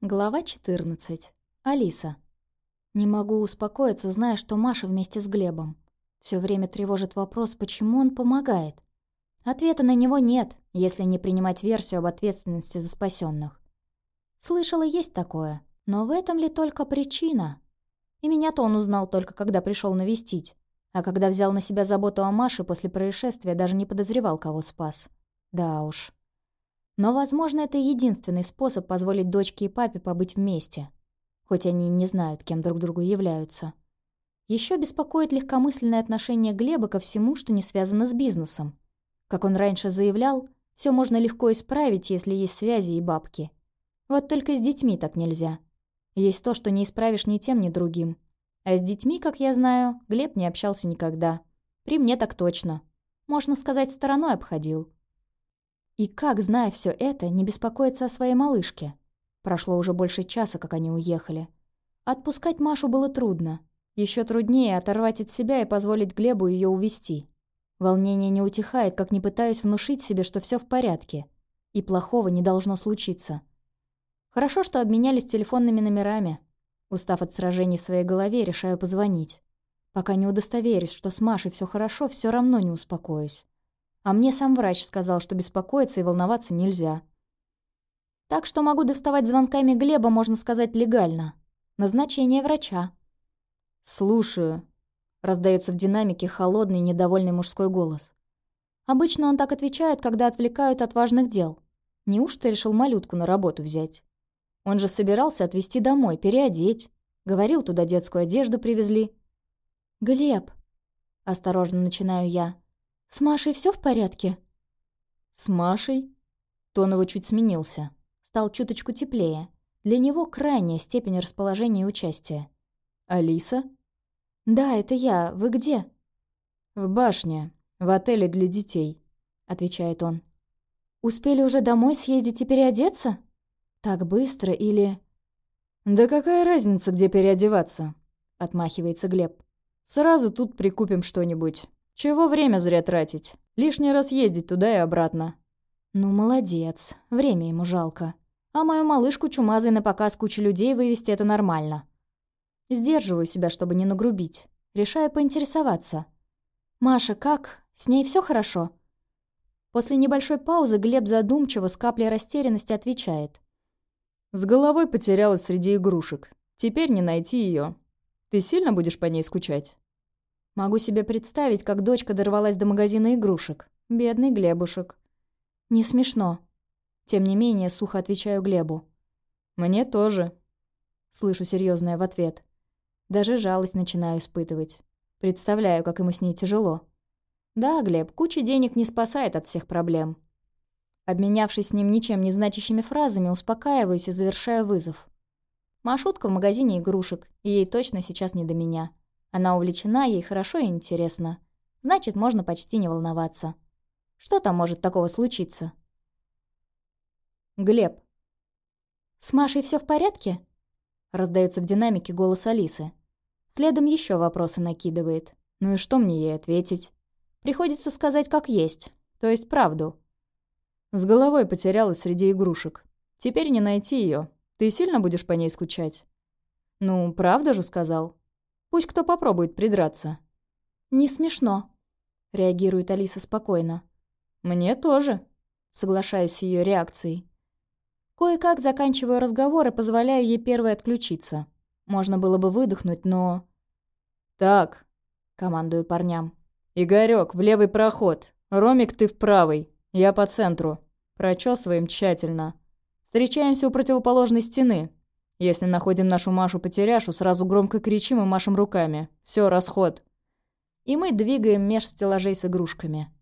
Глава 14. Алиса. Не могу успокоиться, зная, что Маша вместе с Глебом. Все время тревожит вопрос, почему он помогает. Ответа на него нет, если не принимать версию об ответственности за спасенных. Слышала, есть такое, но в этом ли только причина? И меня-то он узнал только, когда пришел навестить. А когда взял на себя заботу о Маше после происшествия, даже не подозревал, кого спас. Да уж. Но, возможно, это единственный способ позволить дочке и папе побыть вместе. Хоть они и не знают, кем друг другу являются. Еще беспокоит легкомысленное отношение Глеба ко всему, что не связано с бизнесом. Как он раньше заявлял, все можно легко исправить, если есть связи и бабки. Вот только с детьми так нельзя. Есть то, что не исправишь ни тем, ни другим. А с детьми, как я знаю, Глеб не общался никогда. При мне так точно. Можно сказать, стороной обходил. И как, зная все это, не беспокоиться о своей малышке? Прошло уже больше часа, как они уехали. Отпускать Машу было трудно. Еще труднее оторвать от себя и позволить Глебу ее увести. Волнение не утихает, как не пытаюсь внушить себе, что все в порядке. И плохого не должно случиться. Хорошо, что обменялись телефонными номерами. Устав от сражений в своей голове, решаю позвонить. Пока не удостоверюсь, что с Машей все хорошо, все равно не успокоюсь. А мне сам врач сказал, что беспокоиться и волноваться нельзя. Так что могу доставать звонками Глеба, можно сказать, легально. Назначение врача. «Слушаю», — раздается в динамике холодный, недовольный мужской голос. Обычно он так отвечает, когда отвлекают от важных дел. Неужто решил малютку на работу взять? Он же собирался отвезти домой, переодеть. Говорил, туда детскую одежду привезли. «Глеб», — осторожно начинаю я, — «с Машей все в порядке?» «С Машей?» Тон его чуть сменился. Стал чуточку теплее. Для него крайняя степень расположения и участия. «Алиса?» «Да, это я. Вы где?» «В башне. В отеле для детей», — отвечает он. «Успели уже домой съездить и переодеться? Так быстро или...» «Да какая разница, где переодеваться?» — отмахивается Глеб. «Сразу тут прикупим что-нибудь. Чего время зря тратить? Лишний раз ездить туда и обратно». «Ну, молодец. Время ему жалко. А мою малышку чумазой на показ кучу людей вывести — это нормально». Сдерживаю себя, чтобы не нагрубить. Решаю поинтересоваться. «Маша, как? С ней все хорошо?» После небольшой паузы Глеб задумчиво с каплей растерянности отвечает. «С головой потерялась среди игрушек. Теперь не найти ее. Ты сильно будешь по ней скучать?» Могу себе представить, как дочка дорвалась до магазина игрушек. Бедный Глебушек. «Не смешно». Тем не менее, сухо отвечаю Глебу. «Мне тоже», — слышу серьезное в ответ. Даже жалость начинаю испытывать. Представляю, как ему с ней тяжело. Да, Глеб, куча денег не спасает от всех проблем. Обменявшись с ним ничем не значащими фразами, успокаиваюсь и завершаю вызов. Машутка в магазине игрушек, и ей точно сейчас не до меня. Она увлечена, ей хорошо и интересно. Значит, можно почти не волноваться. Что там может такого случиться? Глеб. «С Машей все в порядке?» Раздается в динамике голос Алисы. Следом еще вопросы накидывает. Ну и что мне ей ответить? Приходится сказать как есть, то есть правду. «С головой потерялась среди игрушек. Теперь не найти ее. Ты сильно будешь по ней скучать?» «Ну, правда же сказал. Пусть кто попробует придраться». «Не смешно», — реагирует Алиса спокойно. «Мне тоже», — соглашаюсь с ее реакцией. Кое-как заканчиваю разговор и позволяю ей первой отключиться. Можно было бы выдохнуть, но... «Так», — командую парням. «Игорёк, в левый проход. Ромик, ты в правый. Я по центру. Прочесываем тщательно. Встречаемся у противоположной стены. Если находим нашу Машу-потеряшу, сразу громко кричим и машем руками. Все, расход». И мы двигаем меж стеллажей с игрушками.